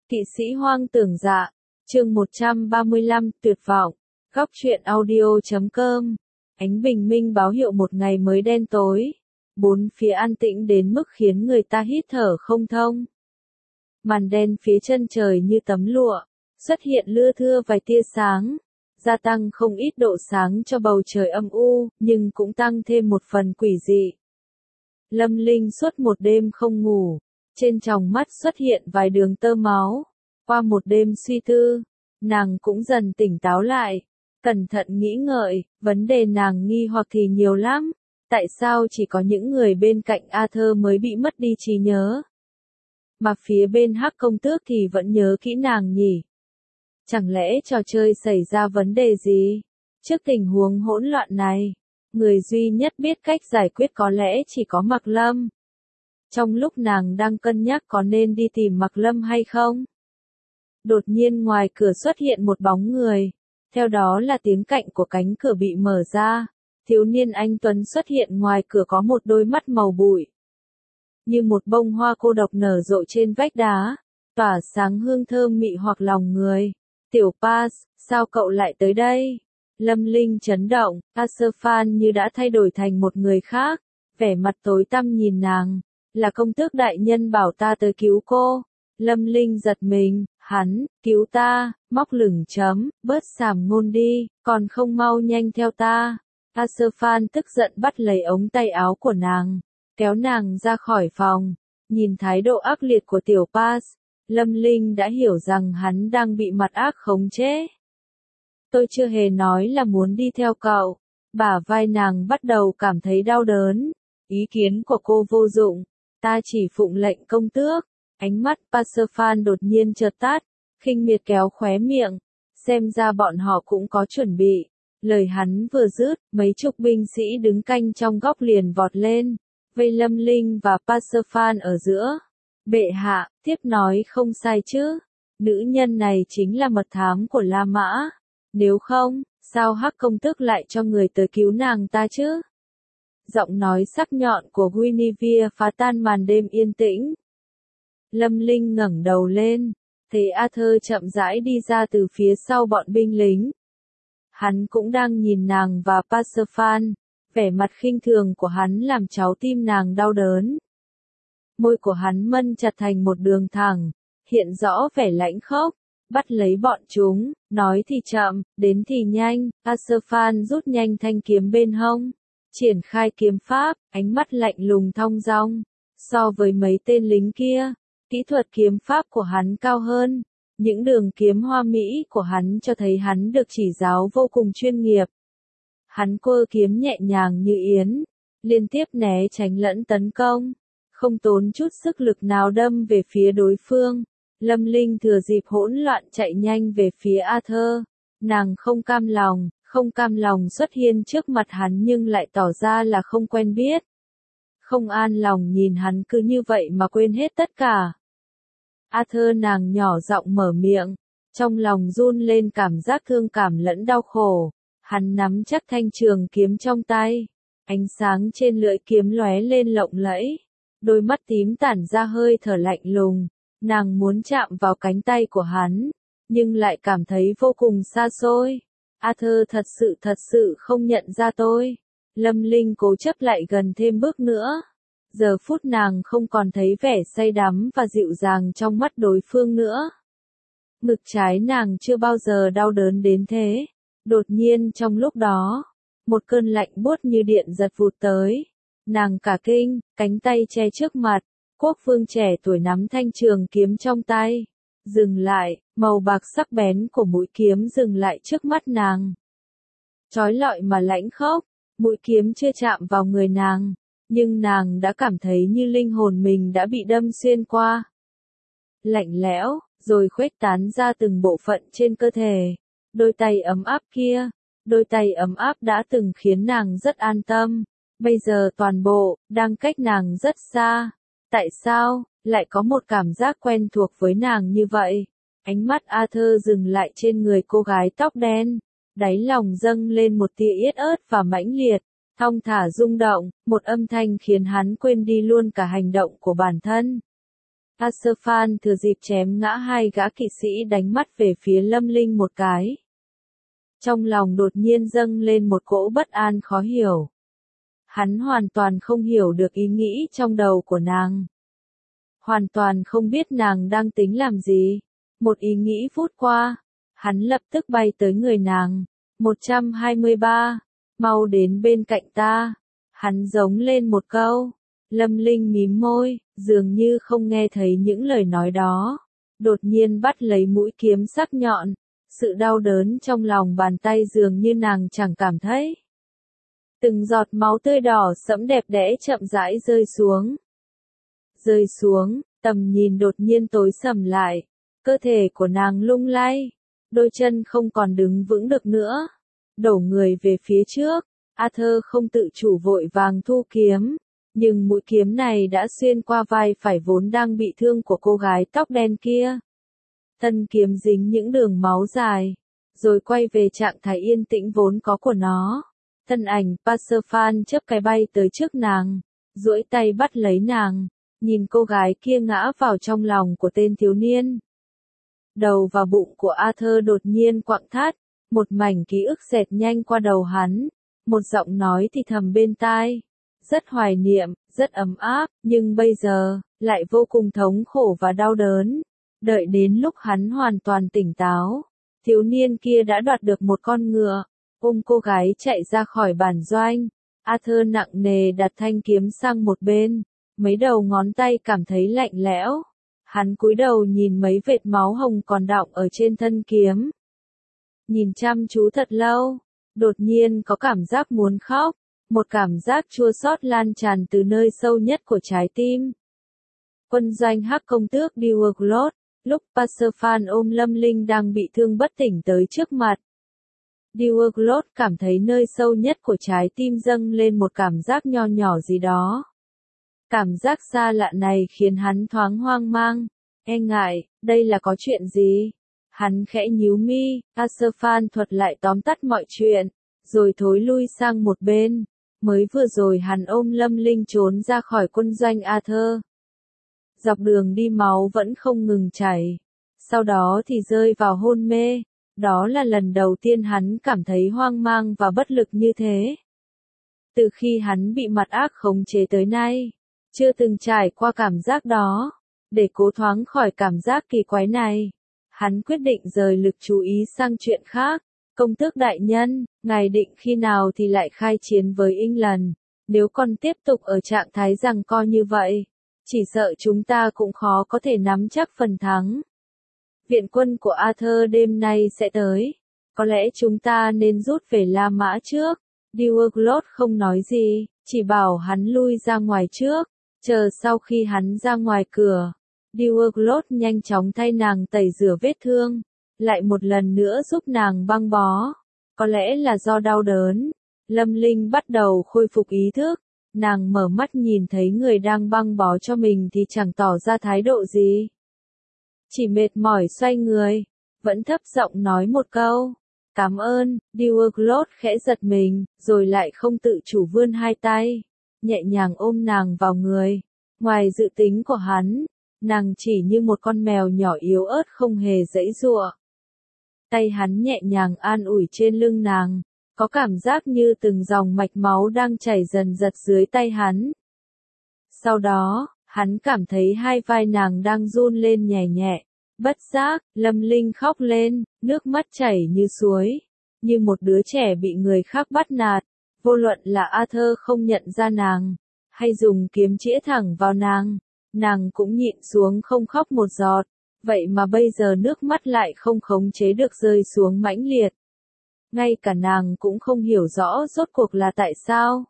Kỵ sĩ hoang tưởng dạ, chương 135, tuyệt vọng, góc truyện audio.com, ánh bình minh báo hiệu một ngày mới đen tối, bốn phía an tĩnh đến mức khiến người ta hít thở không thông. Màn đen phía chân trời như tấm lụa, xuất hiện lưa thưa vài tia sáng, gia tăng không ít độ sáng cho bầu trời âm u, nhưng cũng tăng thêm một phần quỷ dị. Lâm Linh suốt một đêm không ngủ, trên tròng mắt xuất hiện vài đường tơ máu. Qua một đêm suy tư, nàng cũng dần tỉnh táo lại, cẩn thận nghĩ ngợi, vấn đề nàng nghi hoặc thì nhiều lắm. Tại sao chỉ có những người bên cạnh Arthur mới bị mất đi trí nhớ? Mà phía bên Hắc công tước thì vẫn nhớ kỹ nàng nhỉ? Chẳng lẽ trò chơi xảy ra vấn đề gì? Trước tình huống hỗn loạn này, người duy nhất biết cách giải quyết có lẽ chỉ có Mạc Lâm. Trong lúc nàng đang cân nhắc có nên đi tìm Mạc Lâm hay không, đột nhiên ngoài cửa xuất hiện một bóng người, theo đó là tiếng cạnh của cánh cửa bị mở ra, thiếu niên anh tuấn xuất hiện ngoài cửa có một đôi mắt màu bụi, như một bông hoa cô độc nở rộ trên vách đá, tỏa sáng hương thơm mị hoặc lòng người. Tiểu Paz, sao cậu lại tới đây? Lâm Linh chấn động, Asafan như đã thay đổi thành một người khác, vẻ mặt tối tăm nhìn nàng, là công tước đại nhân bảo ta tới cứu cô. Lâm Linh giật mình, hắn, cứu ta, móc lửng chấm, bớt sàm ngôn đi, còn không mau nhanh theo ta. Asafan tức giận bắt lấy ống tay áo của nàng, kéo nàng ra khỏi phòng, nhìn thái độ ác liệt của Tiểu Paz, Lâm Linh đã hiểu rằng hắn đang bị mặt ác khống chế. Tôi chưa hề nói là muốn đi theo cậu, bả vai nàng bắt đầu cảm thấy đau đớn, ý kiến của cô vô dụng, ta chỉ phụng lệnh công tước. Ánh mắt Passerfan đột nhiên chợt tắt, khinh miệt kéo khóe miệng, xem ra bọn họ cũng có chuẩn bị. Lời hắn vừa dứt, mấy chục binh sĩ đứng canh trong góc liền vọt lên, vây Lâm Linh và Passerfan ở giữa. Bệ hạ, tiếp nói không sai chứ, nữ nhân này chính là mật thám của La Mã, nếu không, sao Hắc công tước lại cho người tới cứu nàng ta chứ? Giọng nói sắc nhọn của Guinevere phá tan màn đêm yên tĩnh. Lâm Linh ngẩng đầu lên, thấy Arthur chậm rãi đi ra từ phía sau bọn binh lính. Hắn cũng đang nhìn nàng và Passerfan, vẻ mặt khinh thường của hắn làm trái tim nàng đau đớn. Môi của hắn mân chặt thành một đường thẳng, hiện rõ vẻ lãnh khốc, bắt lấy bọn chúng, nói thì chậm, đến thì nhanh. Passerfan rút nhanh thanh kiếm bên hông, triển khai kiếm pháp, ánh mắt lạnh lùng thong dong. So với mấy tên lính kia, kỹ thuật kiếm pháp của hắn cao hơn, những đường kiếm hoa mỹ của hắn cho thấy hắn được chỉ giáo vô cùng chuyên nghiệp. Hắn quơ kiếm nhẹ nhàng như yến, liên tiếp né tránh lẫn tấn công, không tốn chút sức lực nào đâm về phía đối phương. Lâm Linh thừa dịp hỗn loạn chạy nhanh về phía Arthur, nàng không cam lòng xuất hiện trước mặt hắn nhưng lại tỏ ra là không quen biết. Không an lòng nhìn hắn cứ như vậy mà quên hết tất cả. Arthur, nàng nhỏ giọng mở miệng, trong lòng run lên cảm giác thương cảm lẫn đau khổ. Hắn nắm chắc thanh trường kiếm trong tay, ánh sáng trên lưỡi kiếm lóe lên lộng lẫy, đôi mắt tím tản ra hơi thở lạnh lùng. Nàng muốn chạm vào cánh tay của hắn, nhưng lại cảm thấy vô cùng xa xôi. Arthur thật sự không nhận ra tôi. Lâm Linh cố chấp lại gần thêm bước nữa. Giờ phút nàng không còn thấy vẻ say đắm và dịu dàng trong mắt đối phương nữa. Ngực trái nàng chưa bao giờ đau đớn đến thế. Đột nhiên trong lúc đó, một cơn lạnh buốt như điện giật vụt tới. Nàng cả kinh, cánh tay che trước mặt, quốc vương trẻ tuổi nắm thanh trường kiếm trong tay. Dừng lại, màu bạc sắc bén của mũi kiếm dừng lại trước mắt nàng. Chói lọi mà lãnh khốc, mũi kiếm chưa chạm vào người nàng, nhưng nàng đã cảm thấy như linh hồn mình đã bị đâm xuyên qua. Lạnh lẽo, rồi khuếch tán ra từng bộ phận trên cơ thể. Đôi tay ấm áp kia, đôi tay ấm áp đã từng khiến nàng rất an tâm, bây giờ toàn bộ, đang cách nàng rất xa. Tại sao, lại có một cảm giác quen thuộc với nàng như vậy? Ánh mắt Arthur dừng lại trên người cô gái tóc đen, đáy lòng dâng lên một tia yết ớt và mãnh liệt, thong thả rung động, một âm thanh khiến hắn quên đi luôn cả hành động của bản thân. Asafan thừa dịp chém ngã hai gã kỵ sĩ đánh mắt về phía Lâm Linh một cái. Trong lòng đột nhiên dâng lên một cỗ bất an khó hiểu. Hắn hoàn toàn không hiểu được ý nghĩ trong đầu của nàng. Hoàn toàn không biết nàng đang tính làm gì. Một ý nghĩ phút qua, hắn lập tức bay tới người nàng. 123, mau đến bên cạnh ta. Hắn giống lên một câu. Lâm Linh mím môi, dường như không nghe thấy những lời nói đó. Đột nhiên bắt lấy mũi kiếm sắc nhọn. Sự đau đớn trong lòng bàn tay dường như nàng chẳng cảm thấy. Từng giọt máu tươi đỏ sẫm đẹp đẽ chậm rãi rơi xuống. Rơi xuống, tầm nhìn đột nhiên tối sầm lại. Cơ thể của nàng lung lay. Đôi chân không còn đứng vững được nữa. Đổ người về phía trước. Arthur không tự chủ vội vàng thu kiếm. Nhưng mũi kiếm này đã xuyên qua vai phải vốn đang bị thương của cô gái tóc đen kia. Thân kiếm dính những đường máu dài. Rồi quay về trạng thái yên tĩnh vốn có của nó. Thân ảnh Passerfan chớp cái bay tới trước nàng. Duỗi tay bắt lấy nàng. Nhìn cô gái kia ngã vào trong lòng của tên thiếu niên. Đầu và bụng của Arthur đột nhiên quặn thắt. Một mảnh ký ức xẹt nhanh qua đầu hắn. Một giọng nói thì thầm bên tai. Rất hoài niệm, rất ấm áp, nhưng bây giờ, lại vô cùng thống khổ và đau đớn. Đợi đến lúc hắn hoàn toàn tỉnh táo, thiếu niên kia đã đoạt được một con ngựa, ôm cô gái chạy ra khỏi bản doanh. Arthur nặng nề đặt thanh kiếm sang một bên, mấy đầu ngón tay cảm thấy lạnh lẽo. Hắn cúi đầu nhìn mấy vệt máu hồng còn đọng ở trên thân kiếm. Nhìn chăm chú thật lâu, đột nhiên có cảm giác muốn khóc. Một cảm giác chua xót lan tràn từ nơi sâu nhất của trái tim. Quân doanh Hắc công tước Dewglot, lúc Passerfan ôm Lâm Linh đang bị thương bất tỉnh tới trước mặt. Dewglot cảm thấy nơi sâu nhất của trái tim dâng lên một cảm giác nho nhỏ gì đó. Cảm giác xa lạ này khiến hắn thoáng hoang mang, e ngại, đây là có chuyện gì? Hắn khẽ nhíu mi, Passerfan thuật lại tóm tắt mọi chuyện, rồi thối lui sang một bên. Mới vừa rồi hắn ôm Lâm Linh trốn ra khỏi quân doanh Arthur. Dọc đường đi máu vẫn không ngừng chảy. Sau đó thì rơi vào hôn mê. Đó là lần đầu tiên hắn cảm thấy hoang mang và bất lực như thế. Từ khi hắn bị mặt ác khống chế tới nay, chưa từng trải qua cảm giác đó. Để cố thoáng khỏi cảm giác kỳ quái này, hắn quyết định rời lực chú ý sang chuyện khác. Công tước đại nhân, ngài định khi nào thì lại khai chiến với England, nếu còn tiếp tục ở trạng thái giằng co như vậy, chỉ sợ chúng ta cũng khó có thể nắm chắc phần thắng. Viện quân của Arthur đêm nay sẽ tới, có lẽ chúng ta nên rút về La Mã trước. Dewglot không nói gì, chỉ bảo hắn lui ra ngoài trước, chờ sau khi hắn ra ngoài cửa. Dewglot nhanh chóng thay nàng tẩy rửa vết thương. Lại một lần nữa giúp nàng băng bó. Có lẽ là do đau đớn. Lâm Linh bắt đầu khôi phục ý thức. Nàng mở mắt nhìn thấy người đang băng bó cho mình thì chẳng tỏ ra thái độ gì. Chỉ mệt mỏi xoay người. Vẫn thấp giọng nói một câu. Cảm ơn. Dewglot khẽ giật mình, rồi lại không tự chủ vươn hai tay. Nhẹ nhàng ôm nàng vào người. Ngoài dự tính của hắn, nàng chỉ như một con mèo nhỏ yếu ớt không hề giãy giụa. Tay hắn nhẹ nhàng an ủi trên lưng nàng, có cảm giác như từng dòng mạch máu đang chảy dần dật dưới tay hắn. Sau đó, hắn cảm thấy hai vai nàng đang run lên nhẹ nhẹ. Bất giác, Lâm Linh khóc lên, nước mắt chảy như suối, như một đứa trẻ bị người khác bắt nạt. Vô luận là Arthur không nhận ra nàng, hay dùng kiếm chĩa thẳng vào nàng cũng nhịn xuống không khóc một giọt. Vậy mà bây giờ nước mắt lại không khống chế được rơi xuống mãnh liệt. Ngay cả nàng cũng không hiểu rõ rốt cuộc là tại sao.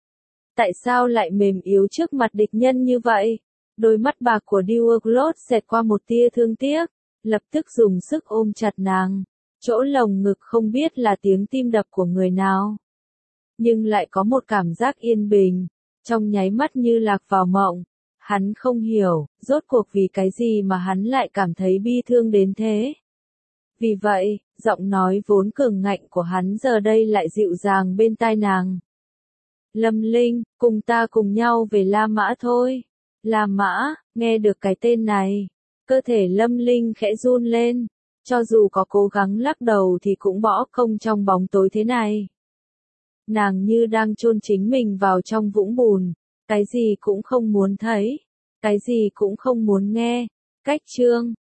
Tại sao lại mềm yếu trước mặt địch nhân như vậy? Đôi mắt bạc của Dewglot xẹt qua một tia thương tiếc, lập tức dùng sức ôm chặt nàng. Chỗ lồng ngực không biết là tiếng tim đập của người nào. Nhưng lại có một cảm giác yên bình, trong nháy mắt như lạc vào mộng. Hắn không hiểu, rốt cuộc vì cái gì mà hắn lại cảm thấy bi thương đến thế. Vì vậy, giọng nói vốn cường ngạnh của hắn giờ đây lại dịu dàng bên tai nàng. Lâm Linh, cùng ta cùng nhau về La Mã thôi. La Mã, nghe được cái tên này, cơ thể Lâm Linh khẽ run lên, cho dù có cố gắng lắc đầu thì cũng bỏ không trong bóng tối thế này. Nàng như đang chôn chính mình vào trong vũng bùn, cái gì cũng không muốn thấy, cái gì cũng không muốn nghe. Cách chương